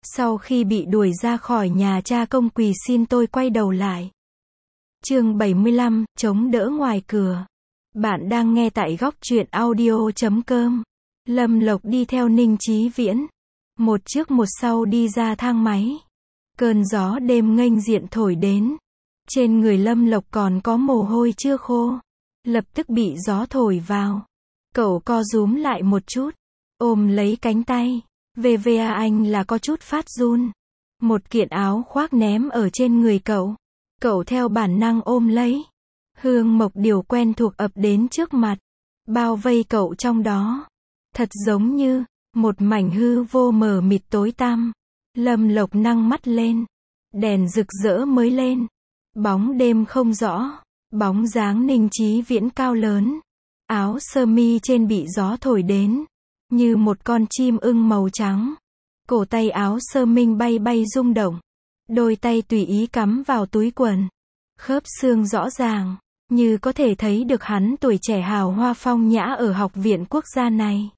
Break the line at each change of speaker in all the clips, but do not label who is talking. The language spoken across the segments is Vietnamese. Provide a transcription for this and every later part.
Sau khi bị đuổi ra khỏi nhà, cha công quỳ xin tôi quay đầu lại. Chương 75, chống đỡ ngoài cửa. Bạn đang nghe tại góc truyện audio.com. Lâm Lộc đi theo Ninh Chí Viễn. Một trước một sau đi ra thang máy. Cơn gió đêm nghênh diện thổi đến. Trên người Lâm Lộc còn có mồ hôi chưa khô. Lập tức bị gió thổi vào. Cậu co rúm lại một chút. Ôm lấy cánh tay. VVA anh là có chút phát run. Một kiện áo khoác ném ở trên người cậu. Cậu theo bản năng ôm lấy. Hương mộc điều quen thuộc ập đến trước mặt. Bao vây cậu trong đó. Thật giống như một mảnh hư vô mờ mịt tối tăm. Lâm Lộc nâng mắt lên. Đèn rực rỡ mới lên. Bóng đêm không rõ. Bóng dáng Ninh Chí Viễn cao lớn. Áo sơ mi trên bị gió thổi đến. Như một con chim ưng màu trắng. Cổ tay áo sơ minh bay bay rung động. Đôi tay tùy ý cắm vào túi quần. Khớp xương rõ ràng. Như có thể thấy được hắn tuổi trẻ hào hoa phong nhã ở học viện quốc gia này.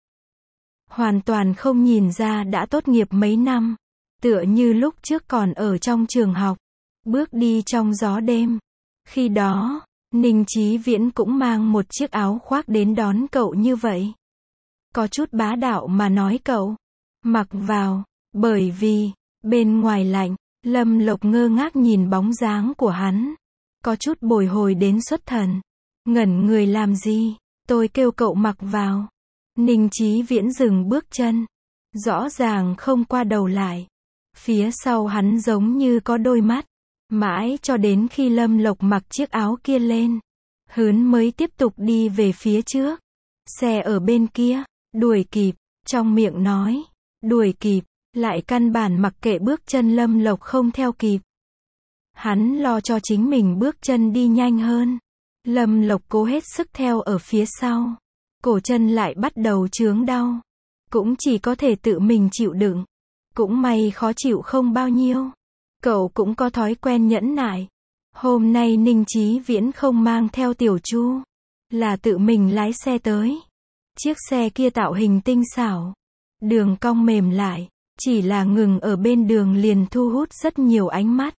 Hoàn toàn không nhìn ra đã tốt nghiệp mấy năm. Tựa như lúc trước còn ở trong trường học. Bước đi trong gió đêm. Khi đó, Ninh Chí Viễn cũng mang một chiếc áo khoác đến đón cậu như vậy. Có chút bá đạo mà nói cậu. Mặc vào. Bởi vì, bên ngoài lạnh. Lâm Lộc ngơ ngác nhìn bóng dáng của hắn. Có chút bồi hồi đến xuất thần. Ngẩn người làm gì? Tôi kêu cậu mặc vào. Ninh Chí Viễn dừng bước chân. Rõ ràng không qua đầu lại. Phía sau hắn giống như có đôi mắt. Mãi cho đến khi Lâm Lộc mặc chiếc áo kia lên. Hớn mới tiếp tục đi về phía trước. Xe ở bên kia. Đuổi kịp. Trong miệng nói. Đuổi kịp. Lại căn bản mặc kệ bước chân Lâm Lộc không theo kịp. Hắn lo cho chính mình bước chân đi nhanh hơn. Lâm Lộc cố hết sức theo ở phía sau. Cổ chân lại bắt đầu chướng đau. Cũng chỉ có thể tự mình chịu đựng. Cũng may khó chịu không bao nhiêu. Cậu cũng có thói quen nhẫn nại. Hôm nay Ninh Chí Viễn không mang theo Tiểu Chu. Là tự mình lái xe tới. Chiếc xe kia tạo hình tinh xảo. Đường cong mềm lại. Chỉ là ngừng ở bên đường liền thu hút rất nhiều ánh mắt.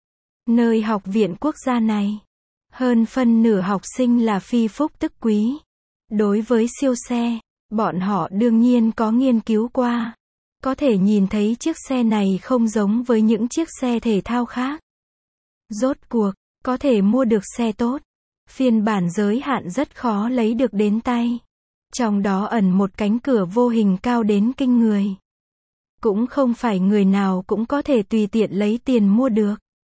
Nơi học viện quốc gia này. Hơn phân nửa học sinh là phi phúc tức quý. Đối với siêu xe, bọn họ đương nhiên có nghiên cứu qua. Có thể nhìn thấy chiếc xe này không giống với những chiếc xe thể thao khác. Rốt cuộc, có thể mua được xe tốt. Phiên bản giới hạn rất khó lấy được đến tay. Trong đó ẩn một cánh cửa vô hình cao đến kinh người. Cũng không phải người nào cũng có thể tùy tiện lấy tiền mua được.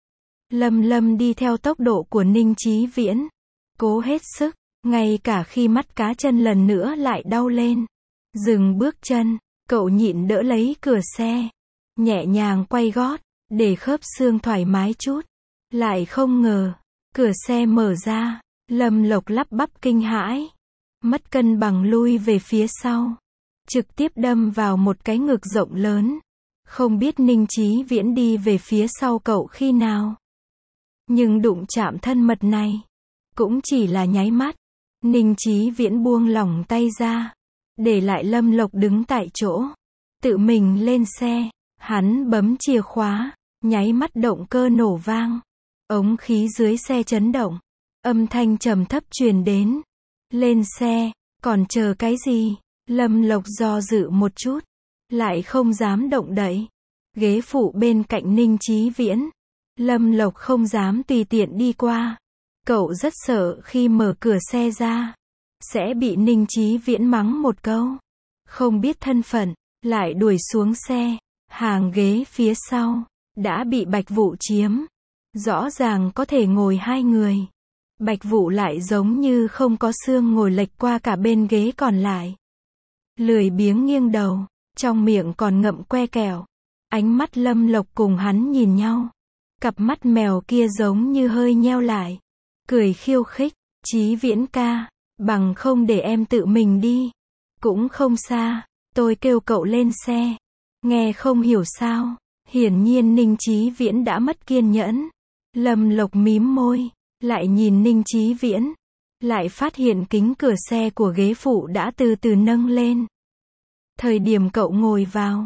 Lâm đi theo tốc độ của Ninh Chí Viễn. Cố hết sức, ngay cả khi mắt cá chân lần nữa lại đau lên. Dừng bước chân, cậu nhịn đỡ lấy cửa xe. Nhẹ nhàng quay gót, để khớp xương thoải mái chút. Lại không ngờ, cửa xe mở ra. Lâm Lộc lắp bắp kinh hãi. Mất cân bằng lui về phía sau. Trực tiếp đâm vào một cái ngực rộng lớn. Không biết Ninh Chí Viễn đi về phía sau cậu khi nào. Nhưng đụng chạm thân mật này. Cũng chỉ là nháy mắt. Ninh Chí Viễn buông lỏng tay ra. Để lại Lâm Lộc đứng tại chỗ. Tự mình lên xe. Hắn bấm chìa khóa. Nháy mắt động cơ nổ vang. Ống khí dưới xe chấn động. Âm thanh trầm thấp truyền đến. Lên xe. Còn chờ cái gì? Lâm Lộc do dự một chút. Lại không dám động đậy. Ghế phụ bên cạnh Ninh Chí Viễn. Lâm Lộc không dám tùy tiện đi qua. Cậu rất sợ khi mở cửa xe ra. Sẽ bị Ninh Chí Viễn mắng một câu. Không biết thân phận. Lại đuổi xuống xe. Hàng ghế phía sau. Đã bị Bạch Vũ chiếm. Rõ ràng có thể ngồi hai người. Bạch Vũ lại giống như không có xương ngồi lệch qua cả bên ghế còn lại. Lười biếng nghiêng đầu. Trong miệng còn ngậm que kẹo. Ánh mắt Lâm Lộc cùng hắn nhìn nhau. Cặp mắt mèo kia giống như hơi nheo lại. Cười khiêu khích. Chí Viễn ca. Bằng không để em tự mình đi. Cũng không xa. Tôi kêu cậu lên xe. Nghe không hiểu sao. Hiển nhiên Ninh Chí Viễn đã mất kiên nhẫn. Lâm Lộc mím môi. Lại nhìn Ninh Chí Viễn. Lại phát hiện kính cửa xe của ghế phụ đã từ từ nâng lên. Thời điểm cậu ngồi vào.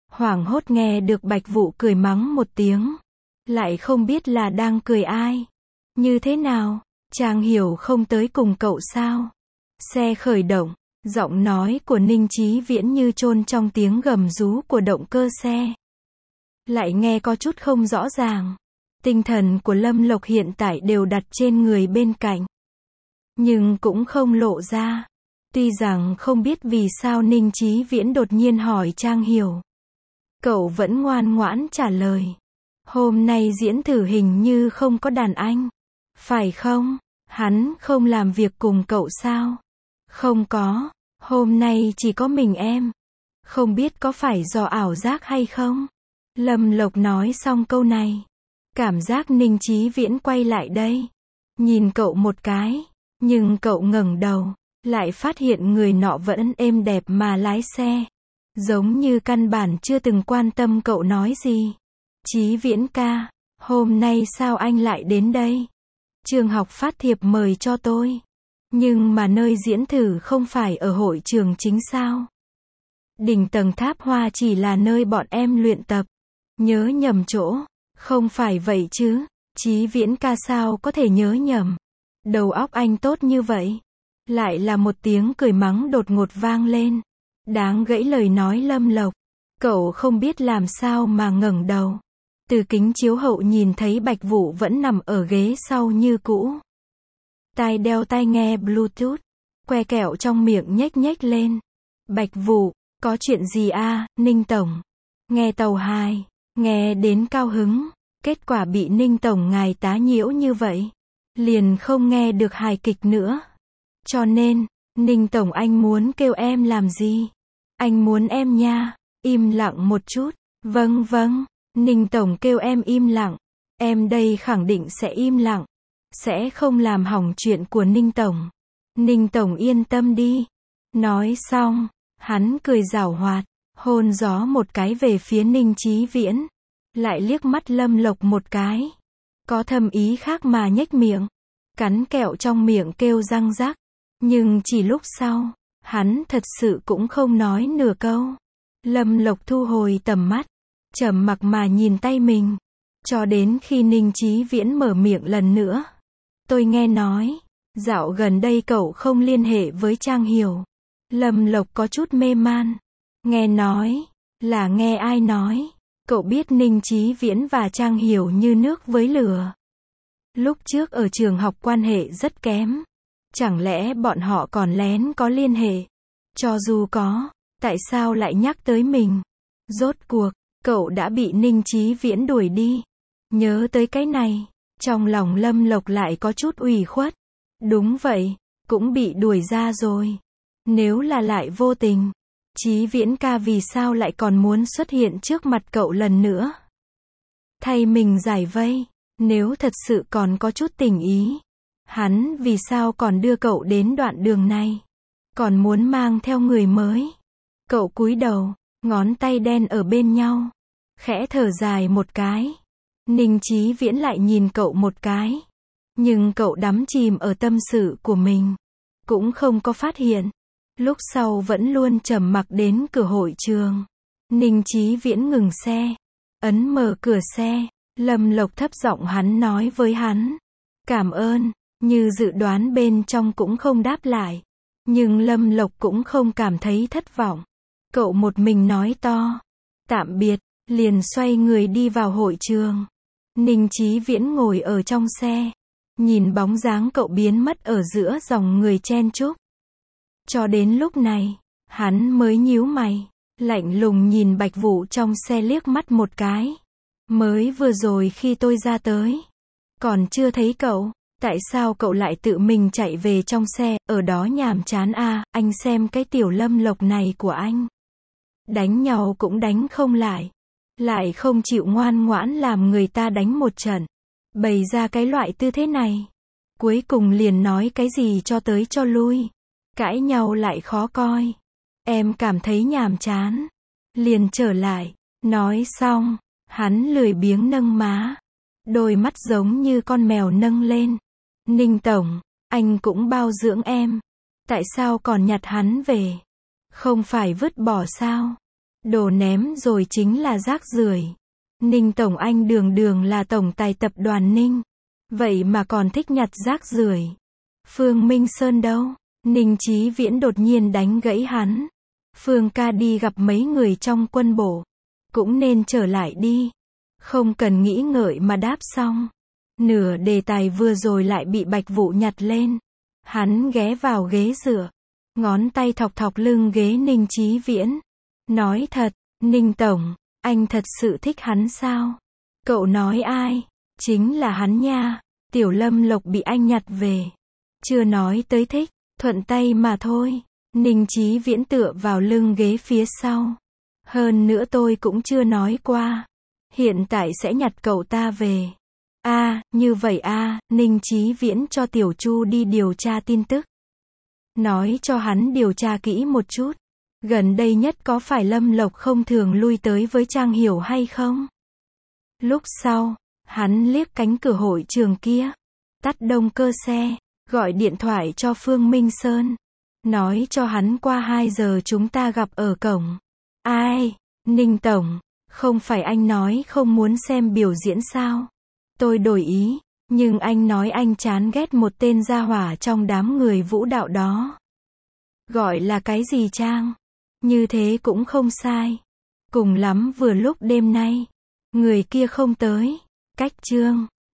Hoảng hốt nghe được Bạch Vụ cười mắng một tiếng. Lại không biết là đang cười ai. Như thế nào? Trang Hiểu không tới cùng cậu sao? Xe khởi động, giọng nói của Ninh Chí Viễn như chôn trong tiếng gầm rú của động cơ xe. Lại nghe có chút không rõ ràng. Tinh thần của Lâm Lộc hiện tại đều đặt trên người bên cạnh. Nhưng cũng không lộ ra. Tuy rằng không biết vì sao Ninh Chí Viễn đột nhiên hỏi Trang Hiểu. Cậu vẫn ngoan ngoãn trả lời. Hôm nay diễn thử hình như không có đàn anh. Phải không? Hắn không làm việc cùng cậu sao? Không có. Hôm nay chỉ có mình em. Không biết có phải do ảo giác hay không? Lâm Lộc nói xong câu này. Cảm giác Ninh Chí Viễn quay lại đây. Nhìn cậu một cái. Nhưng cậu ngẩng đầu. Lại phát hiện người nọ vẫn êm đẹp mà lái xe. Giống như căn bản chưa từng quan tâm cậu nói gì. Chí Viễn ca, hôm nay sao anh lại đến đây? Trường học phát thiệp mời cho tôi. Nhưng mà nơi diễn thử không phải ở hội trường chính sao? Đỉnh tầng tháp hoa chỉ là nơi bọn em luyện tập. Nhớ nhầm chỗ. Không phải vậy chứ. Chí Viễn ca sao có thể nhớ nhầm. Đầu óc anh tốt như vậy. Lại là một tiếng cười mắng đột ngột vang lên. Đáng gãy lời nói Lâm Lộc. Cậu không biết làm sao mà ngẩng đầu. Từ kính chiếu hậu nhìn thấy Bạch Vụ vẫn nằm ở ghế sau như cũ. Tai đeo tai nghe Bluetooth. Que kẹo trong miệng nhếch nhếch lên. Bạch Vụ, có chuyện gì a, Ninh Tổng? Nghe tàu hài, nghe đến cao hứng. Kết quả bị Ninh Tổng ngài tá nhiễu như vậy. Liền không nghe được hài kịch nữa. Cho nên, Ninh Tổng anh muốn kêu em làm gì? Anh muốn em nha. Im lặng một chút. Vâng vâng. Ninh Tổng kêu em im lặng. Em đây khẳng định sẽ im lặng. Sẽ không làm hỏng chuyện của Ninh Tổng. Ninh Tổng yên tâm đi. Nói xong, hắn cười giảo hoạt, hôn gió một cái về phía Ninh Chí Viễn. Lại liếc mắt Lâm Lộc một cái. Có thâm ý khác mà nhếch miệng. Cắn kẹo trong miệng kêu răng rắc. Nhưng chỉ lúc sau, hắn thật sự cũng không nói nửa câu. Lâm Lộc thu hồi tầm mắt. Trầm mặc mà nhìn tay mình. Cho đến khi Ninh Chí Viễn mở miệng lần nữa. Tôi nghe nói, dạo gần đây cậu không liên hệ với Trang Hiểu. Lâm Lộc có chút mê man. Nghe nói, là nghe ai nói. Cậu biết Ninh Chí Viễn và Trang Hiểu như nước với lửa. Lúc trước ở trường học quan hệ rất kém. Chẳng lẽ bọn họ còn lén có liên hệ? Cho dù có, tại sao lại nhắc tới mình? Rốt cuộc, cậu đã bị Ninh Chí Viễn đuổi đi. Nhớ tới cái này, trong lòng Lâm Lộc lại có chút ủy khuất. Đúng vậy, cũng bị đuổi ra rồi. Nếu là lại vô tình, Chí Viễn ca vì sao lại còn muốn xuất hiện trước mặt cậu lần nữa? Thay mình giải vây, nếu thật sự còn có chút tình ý, hắn vì sao còn đưa cậu đến đoạn đường này? Còn muốn mang theo người mới? Cậu cúi đầu, ngón tay đen ở bên nhau. Khẽ thở dài một cái. Ninh Chí Viễn lại nhìn cậu một cái. Nhưng cậu đắm chìm ở tâm sự của mình. Cũng không có phát hiện. Lúc sau vẫn luôn trầm mặc đến cửa hội trường. Ninh Chí Viễn ngừng xe. Ấn mở cửa xe. Lâm Lộc thấp giọng hắn nói với hắn. Cảm ơn. Như dự đoán bên trong cũng không đáp lại. Nhưng Lâm Lộc cũng không cảm thấy thất vọng. Cậu một mình nói to. Tạm biệt. Liền xoay người đi vào hội trường. Ninh Chí Viễn ngồi ở trong xe. Nhìn bóng dáng cậu biến mất ở giữa dòng người chen chúc. Cho đến lúc này, hắn mới nhíu mày. Lạnh lùng nhìn Bạch Vụ trong xe liếc mắt một cái. Mới vừa rồi khi tôi ra tới. Còn chưa thấy cậu. Tại sao cậu lại tự mình chạy về trong xe, ở đó nhàm chán à, anh xem cái tiểu Lâm Lộc này của anh. Đánh nhau cũng đánh không lại. Lại không chịu ngoan ngoãn làm người ta đánh một trận. Bày ra cái loại tư thế này. Cuối cùng liền nói cái gì cho tới cho lui. Cãi nhau lại khó coi. Em cảm thấy nhàm chán. Liền trở lại. Nói xong, hắn lười biếng nâng má. Đôi mắt giống như con mèo nâng lên. Ninh Tổng, anh cũng bao dưỡng em. Tại sao còn nhặt hắn về? Không phải vứt bỏ sao? Đồ ném rồi chính là rác rưởi. Ninh Tổng anh đường đường là tổng tài tập đoàn Ninh. Vậy mà còn thích nhặt rác rưởi. Phương Minh Sơn đâu? Ninh Chí Viễn đột nhiên đánh gãy hắn. Phương ca đi gặp mấy người trong quân bộ. Cũng nên trở lại đi. Không cần nghĩ ngợi mà đáp xong. Nửa đề tài vừa rồi lại bị Bạch Vũ nhặt lên. Hắn ghé vào ghế dựa. Ngón tay thọc thọc lưng ghế Ninh Chí Viễn. Nói thật, Ninh Tổng, anh thật sự thích hắn sao? Cậu nói ai? Chính là hắn nha. Tiểu Lâm Lộc bị anh nhặt về. Chưa nói tới thích, thuận tay mà thôi. Ninh Chí Viễn tựa vào lưng ghế phía sau. Hơn nữa tôi cũng chưa nói qua. Hiện tại sẽ nhặt cậu ta về. Như vậy Ninh Chí Viễn cho Tiểu Chu đi điều tra tin tức. Nói cho hắn điều tra kỹ một chút. Gần đây nhất có phải Lâm Lộc không thường lui tới với Trang Hiểu hay không? Lúc sau, hắn liếc cánh cửa hội trường kia. Tắt động cơ xe, gọi điện thoại cho Phương Minh Sơn. Nói cho hắn qua 2 giờ chúng ta gặp ở cổng. Ai? Ninh Tổng, không phải anh nói không muốn xem biểu diễn sao? Tôi đổi ý, nhưng anh nói anh chán ghét một tên gia hỏa trong đám người vũ đạo đó. Gọi là cái gì Trang? Như thế cũng không sai. Cùng lắm vừa lúc đêm nay. Người kia không tới. Cách chương.